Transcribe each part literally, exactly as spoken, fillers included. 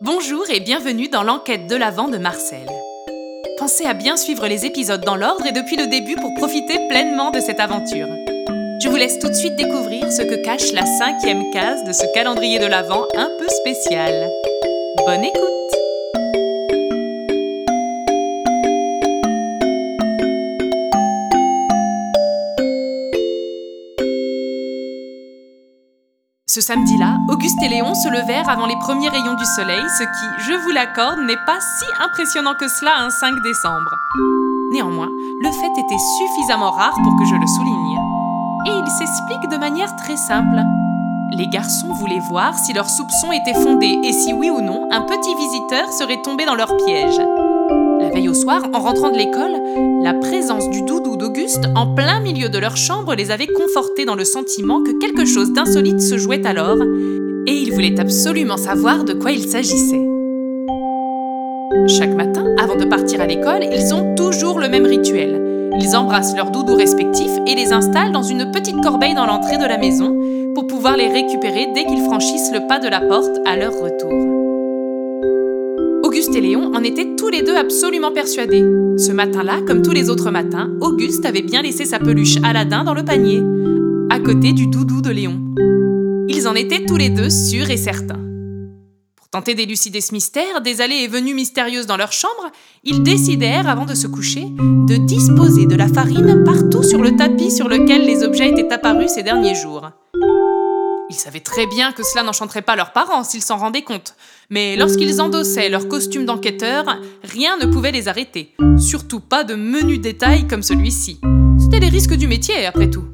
Bonjour et bienvenue dans l'enquête de l'Avent de Marcel. Pensez à bien suivre les épisodes dans l'ordre et depuis le début pour profiter pleinement de cette aventure. Je vous laisse tout de suite découvrir ce que cache la cinquième case de ce calendrier de l'Avent un peu spécial. Bonne écoute! Ce samedi-là, Auguste et Léon se levèrent avant les premiers rayons du soleil, ce qui, je vous l'accorde, n'est pas si impressionnant que cela un cinq décembre. Néanmoins, le fait était suffisamment rare pour que je le souligne. Et il s'explique de manière très simple. Les garçons voulaient voir si leurs soupçons étaient fondés et si oui ou non, un petit visiteur serait tombé dans leur piège. La veille au soir, en rentrant de l'école, la présence du doudou d'Auguste en plein milieu de leur chambre les avait confortés dans le sentiment que quelque chose d'insolite se jouait alors, et ils voulaient absolument savoir de quoi il s'agissait. Chaque matin, avant de partir à l'école, ils ont toujours le même rituel. Ils embrassent leurs doudous respectifs et les installent dans une petite corbeille dans l'entrée de la maison pour pouvoir les récupérer dès qu'ils franchissent le pas de la porte à leur retour. Auguste et Léon en étaient tous les deux absolument persuadés. Ce matin-là, comme tous les autres matins, Auguste avait bien laissé sa peluche Aladin dans le panier, à côté du doudou de Léon. Ils en étaient tous les deux sûrs et certains. Pour tenter d'élucider ce mystère, des allées et venues mystérieuses dans leur chambre, ils décidèrent, avant de se coucher, de disposer de la farine partout sur le tapis sur lequel les objets étaient apparus ces derniers jours. Ils savaient très bien que cela n'enchanterait pas leurs parents s'ils s'en rendaient compte, mais lorsqu'ils endossaient leur costume d'enquêteurs, rien ne pouvait les arrêter, surtout pas de menus détails comme celui-ci. C'était les risques du métier, après tout.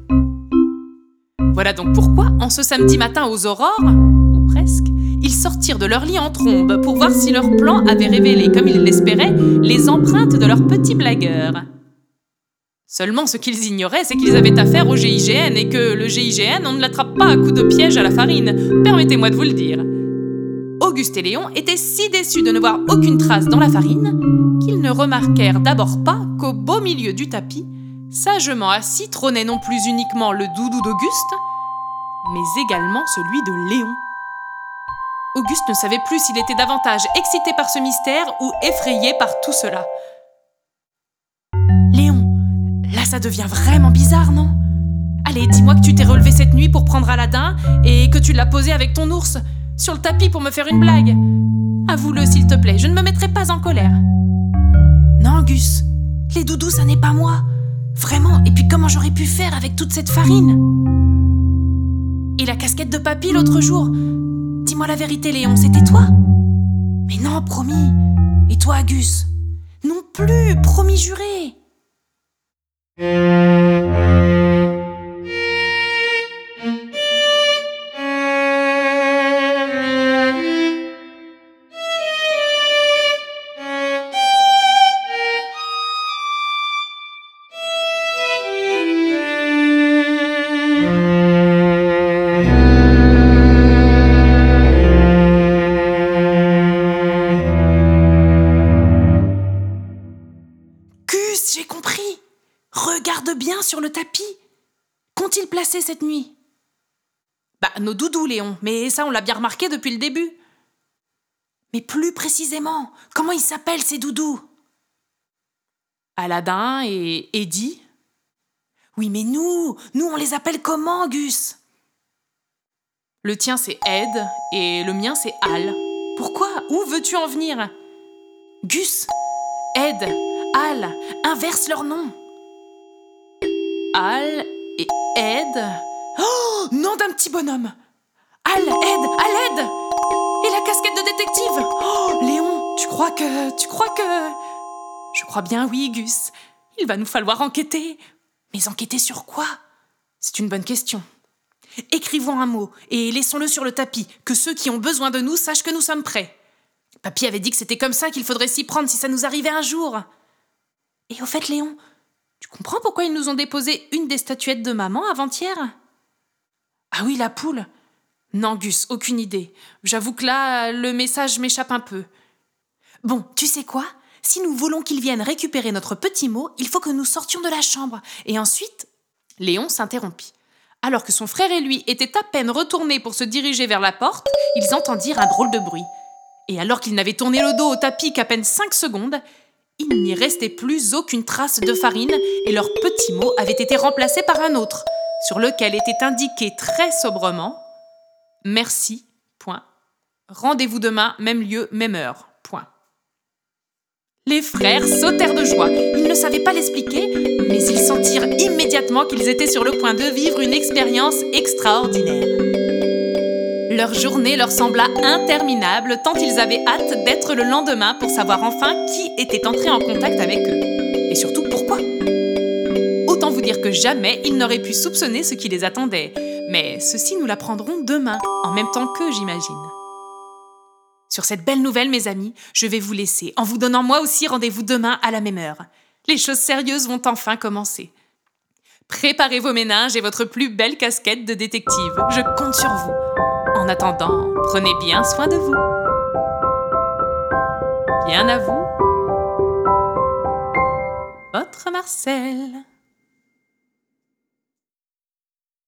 Voilà donc pourquoi, en ce samedi matin aux aurores, ou presque, ils sortirent de leur lit en trombe pour voir si leur plan avait révélé, comme ils l'espéraient, les empreintes de leurs petits blagueurs. Seulement, ce qu'ils ignoraient, c'est qu'ils avaient affaire au G I G N et que le G I G N, on ne l'attrape pas à coups de piège à la farine. Permettez-moi de vous le dire. Auguste et Léon étaient si déçus de ne voir aucune trace dans la farine qu'ils ne remarquèrent d'abord pas qu'au beau milieu du tapis, sagement assis, trônait non plus uniquement le doudou d'Auguste, mais également celui de Léon. Auguste ne savait plus s'il était davantage excité par ce mystère ou effrayé par tout cela. Léon, là ça devient vraiment bizarre, non ? Allez, dis-moi que tu t'es relevé cette nuit pour prendre Aladin et que tu l'as posé avec ton ours sur le tapis pour me faire une blague. Avoue-le s'il te plaît, je ne me mettrai pas en colère. Non, Gus, les doudous ça n'est pas moi. Vraiment, et puis comment j'aurais pu faire avec toute cette farine ? Et la casquette de papy l'autre jour ? Dis-moi la vérité, Léon, c'était toi ? Mais non, promis. Et toi, Gus ? Non plus, promis juré. J'ai compris. Regarde bien sur le tapis. Qu'ont-ils placé cette nuit ? Bah, nos doudous, Léon, mais ça, on l'a bien remarqué depuis le début. Mais plus précisément, comment ils s'appellent, ces doudous ? Aladin et Eddie. Oui, mais nous, nous, on les appelle comment, Gus ? Le tien, c'est Ed, et le mien, c'est Al. Pourquoi ? Où veux-tu en venir ? Gus, Ed, Al, inverse leur nom. Al et Ed. Oh, nom d'un petit bonhomme. Al, Ed, Al, Ed. Et la casquette de détective. Oh, Léon, tu crois que... Tu crois que... Je crois bien, oui, Gus. Il va nous falloir enquêter. Mais enquêter sur quoi ? C'est une bonne question. Écrivons un mot et laissons-le sur le tapis, que ceux qui ont besoin de nous sachent que nous sommes prêts. Papy avait dit que c'était comme ça qu'il faudrait s'y prendre si ça nous arrivait un jour. Et au fait, Léon, tu comprends pourquoi ils nous ont déposé une des statuettes de maman avant-hier ? Ah oui, la poule. Non, Gus, aucune idée. J'avoue que là, le message m'échappe un peu. Bon, tu sais quoi ? Si nous voulons qu'ils viennent récupérer notre petit mot, il faut que nous sortions de la chambre. Et ensuite... Léon s'interrompit. Alors que son frère et lui étaient à peine retournés pour se diriger vers la porte, ils entendirent un drôle de bruit. Et alors qu'ils n'avaient tourné le dos au tapis qu'à peine cinq secondes, il n'y restait plus aucune trace de farine et leur petit mot avait été remplacé par un autre, sur lequel était indiqué très sobrement « Merci, point. Rendez-vous demain, même lieu, même heure, point. » Les frères sautèrent de joie. Ils ne savaient pas l'expliquer, mais ils sentirent immédiatement qu'ils étaient sur le point de vivre une expérience extraordinaire. Leur journée leur sembla interminable tant ils avaient hâte d'être le lendemain pour savoir enfin qui était entré en contact avec eux. Et surtout, pourquoi ? Autant vous dire que jamais ils n'auraient pu soupçonner ce qui les attendait. Mais ceci, nous l'apprendrons demain, en même temps qu'eux, j'imagine. Sur cette belle nouvelle, mes amis, je vais vous laisser, en vous donnant moi aussi rendez-vous demain à la même heure. Les choses sérieuses vont enfin commencer. Préparez vos méninges et votre plus belle casquette de détective. Je compte sur vous. En attendant, prenez bien soin de vous. Bien à vous. Votre Marcel.